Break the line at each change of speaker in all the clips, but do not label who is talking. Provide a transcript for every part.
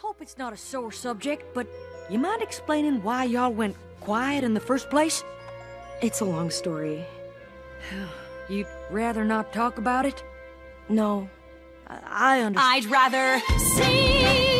hope it's not a sore subject, but you mind explaining why y'all went quiet in the first place?
It's a long story.
You'd rather not talk about it?
No.
I understand.
I'd rather sing.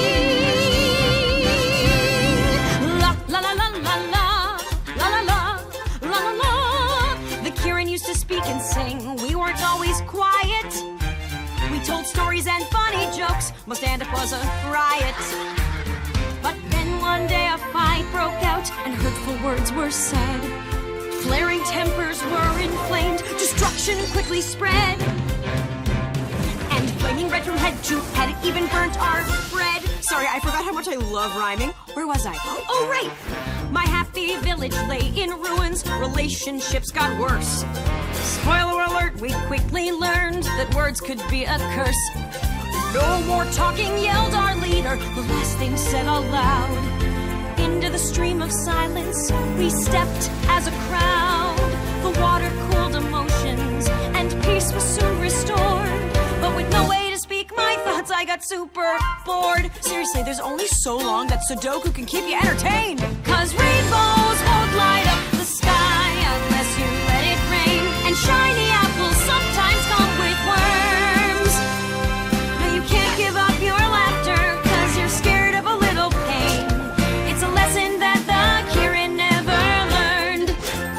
La la la la la la la la la la la. The Kieran used to speak and sing. We weren't always quiet. We told stories and funny jokes. Most stand up was a riot. But then one day a fight broke out and hurtful words were said. Flaring tempers were inflamed. Destruction quickly spread. And flaming red from head to head, it even burnt our bread. Sorry, I forgot how much I love rhyming. Where was I? Oh, right! My happy village lay in ruins. Relationships got worse. Spoiler alert, we quickly learned that words could be a curse. No more talking, yelled our leader, the last thing said aloud. Into the stream of silence, we stepped as a crowd. The water cooled emotions, and peace was soon restored. But with no way to speak my thoughts, I got super bored. Seriously, there's only so long that Sudoku can keep you entertained. 'Cause rainbows won't light up the sky unless you let it rain. And shiny apples sometimes come with worms. No, you can't give up your laughter 'cause you're scared of a little pain. It's a lesson that the Kieran never learned.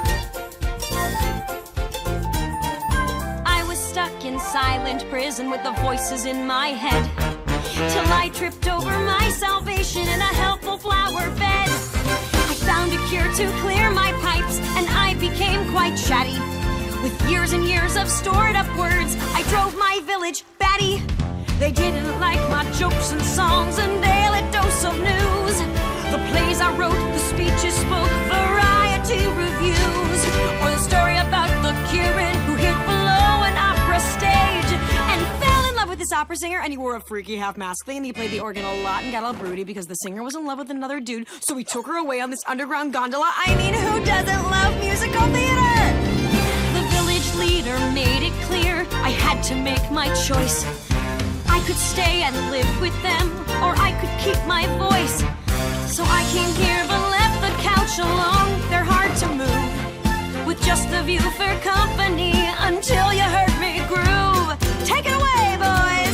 I was stuck in silent prison with the voices in my head, till I tripped over my salvation in a helpful flower bed. I found a cure to clear my pipes, and I became quite chatty. With years and years of stored up words, I drove my village batty. They didn't like my jokes and songs and daily dose of news. The plays I wrote, the speeches spoke, variety reviews. Or the story about the Kieran who hid below an opera stage and fell in love with this opera singer, and he wore a freaky half-mask thing, and he played the organ a lot and got all broody because the singer was in love with another dude, so we took her away on this underground gondola. I mean, who doesn't love musical theater? The village leader made it clear I had to make my choice. I could stay and live with them, or I could keep my voice. So I came here but left the couch alone. They're hard to move, with just the view for company, until you heard me groove. Take it away, boys!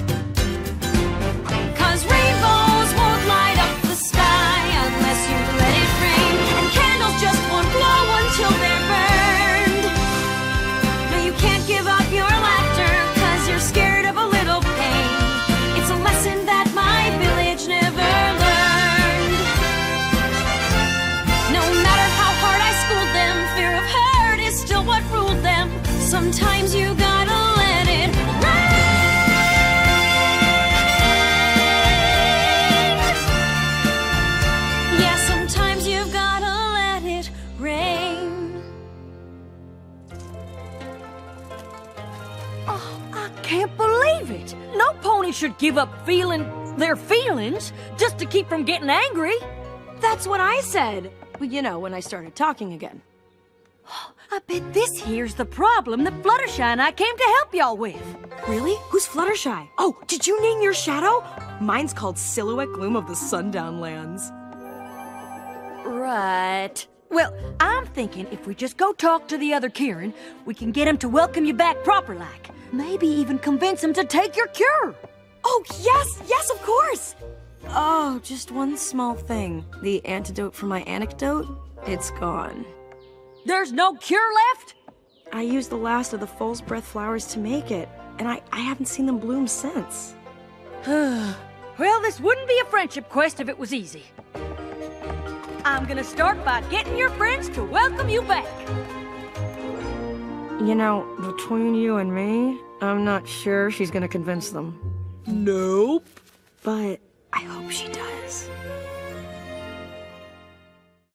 'Cause rainbows won't light up the sky unless you let it rain. And candles just won't glow until they're burned. No, you can't give up your laughter 'cause you're scared of a little pain. It's a lesson that my village never learned. No matter how hard I schooled them, fear of hurt is still what ruled them. Sometimes you gotta let it rain. Yeah, sometimes you've gotta let it rain.
Oh, I can't believe it. No pony should give up feeling their feelings just to keep from getting angry.
That's what I said. Well, you know, when I started talking again.
I bet this here's the problem that Fluttershy and I came to help y'all with.
Really? Who's Fluttershy? Oh, did you name your shadow? Mine's called Silhouette Gloom of the Sundown Lands.
Right. Well, I'm thinking if we just go talk to the other Kieran, we can get him to welcome you back proper-like. Maybe even convince him to take your cure.
Oh, yes, of course! Oh, just one small thing. The antidote for my anecdote, it's gone.
There's no cure left?
I used the last of the false breath flowers to make it, and I haven't seen them bloom since.
Well, this wouldn't be a friendship quest if it was easy. I'm gonna start by getting your friends to welcome you back.
You know, between you and me, I'm not sure she's gonna convince them.
Nope.
But I hope she does.